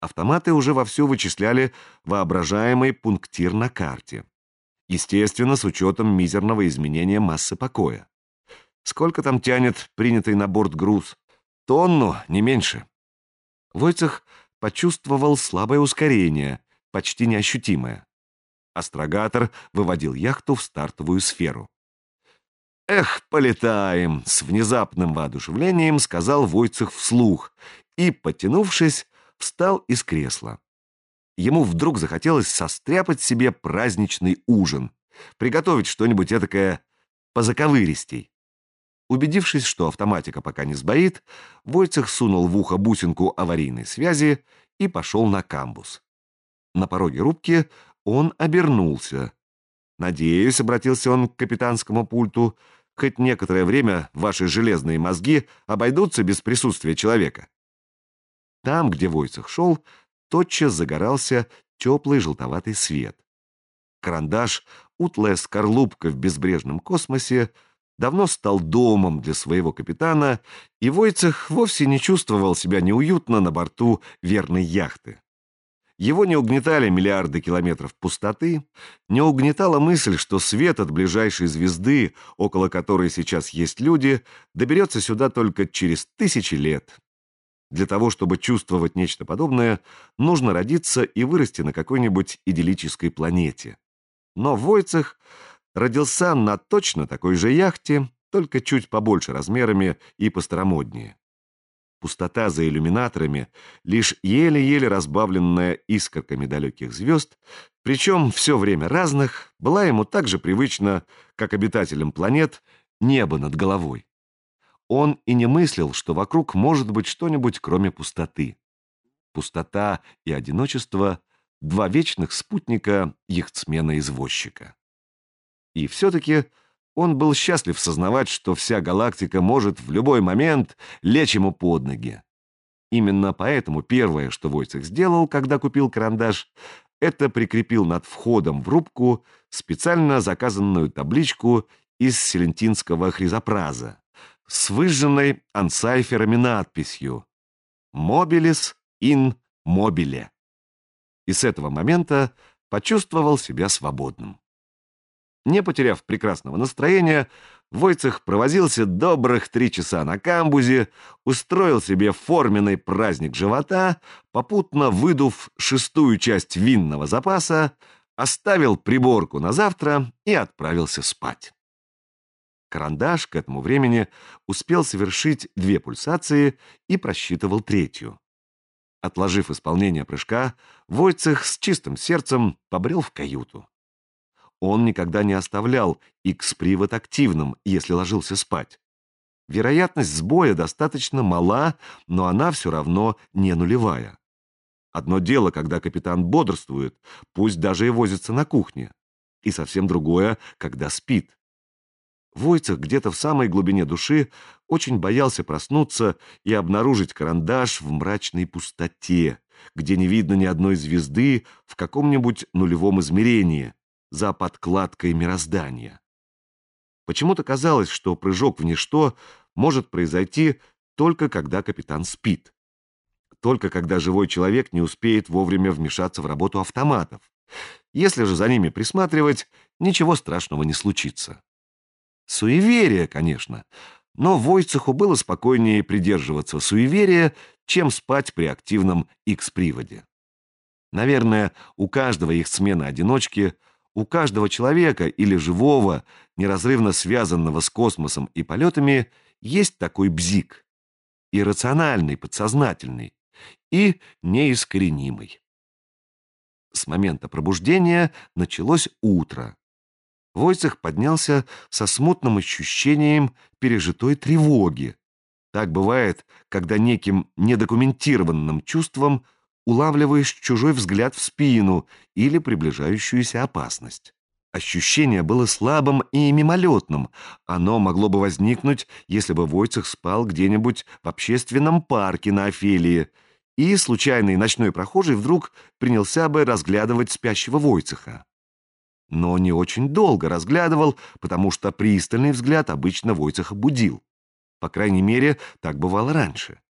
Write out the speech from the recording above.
Автоматы уже вовсю вычисляли воображаемый пунктир на карте. Естественно, с учетом мизерного изменения массы покоя. Сколько там тянет принятый на борт груз? Тонну, не меньше. Войцех почувствовал слабое ускорение, почти неощутимое. Астрогатор выводил яхту в стартовую сферу. «Эх, полетаем!» — с внезапным воодушевлением сказал Войцех вслух и, потянувшись, встал из кресла. Ему вдруг захотелось состряпать себе праздничный ужин, приготовить что-нибудь этакое позаковыристей. Убедившись, что автоматика пока не сбоит, Войцех сунул в ухо бусинку аварийной связи и пошел на камбуз. На пороге рубки он обернулся. «Надеюсь», — обратился он к капитанскому пульту, «хоть некоторое время ваши железные мозги обойдутся без присутствия человека». Там, где Войцех шел, тотчас загорался теплый желтоватый свет. Карандаш, утлая скорлупка в безбрежном космосе, давно стал домом для своего капитана, и Войцех вовсе не чувствовал себя неуютно на борту верной яхты. Его не угнетали миллиарды километров пустоты, не угнетала мысль, что свет от ближайшей звезды, около которой сейчас есть люди, доберется сюда только через тысячи лет. Для того, чтобы чувствовать нечто подобное, нужно родиться и вырасти на какой-нибудь идиллической планете. Но Войцех родился на точно такой же яхте, только чуть побольше размерами и постаромоднее. Пустота за иллюминаторами, лишь еле-еле разбавленная искорками далеких звезд, причем все время разных, была ему так же привычна, как обитателям планет, небо над головой. Он и не мыслил, что вокруг может быть что-нибудь, кроме пустоты. Пустота и одиночество — два вечных спутника яхтсмена-извозчика. И все-таки он был счастлив сознавать, что вся галактика может в любой момент лечь ему под ноги. Именно поэтому первое, что Войцех сделал, когда купил карандаш, это прикрепил над входом в рубку специально заказанную табличку из селентинского хризопраза с выжженной ансайферами надписью «Mobilis in mobile». И с этого момента почувствовал себя свободным. Не потеряв прекрасного настроения, Войцех провозился добрых 3 часа на камбузе, устроил себе форменный праздник живота, попутно выдув 6-ю часть винного запаса, оставил приборку на завтра и отправился спать. Карандаш к этому времени успел совершить 2 пульсации и просчитывал 3-ю. Отложив исполнение прыжка, Войцех с чистым сердцем побрел в каюту. Он никогда не оставлял X-привод активным, если ложился спать. Вероятность сбоя достаточно мала, но она все равно не нулевая. Одно дело, когда капитан бодрствует, пусть даже и возится на кухне, и совсем другое, когда спит. Войцех где-то в самой глубине души очень боялся проснуться и обнаружить карандаш в мрачной пустоте, где не видно ни одной звезды в каком-нибудь нулевом измерении, за подкладкой мироздания. Почему-то казалось, что прыжок в ничто может произойти только когда капитан спит. Только когда живой человек не успеет вовремя вмешаться в работу автоматов. Если же за ними присматривать, ничего страшного не случится. Суеверие, конечно, но Войцеху было спокойнее придерживаться суеверия, чем спать при активном X-приводе. Наверное, у каждого яхтсмена-одиночки, у каждого человека или живого, неразрывно связанного с космосом и полетами, есть такой бзик. Иррациональный, подсознательный и неискоренимый. С момента пробуждения началось утро. Войцех поднялся со смутным ощущением пережитой тревоги. Так бывает, когда неким недокументированным чувством улавливаешь чужой взгляд в спину или приближающуюся опасность. Ощущение было слабым и мимолетным. Оно могло бы возникнуть, если бы Войцех спал где-нибудь в общественном парке на Офелии, и случайный ночной прохожий вдруг принялся бы разглядывать спящего Войцеха. Но не очень долго разглядывал, потому что пристальный взгляд обычно Войцеха будил. По крайней мере, так бывало раньше.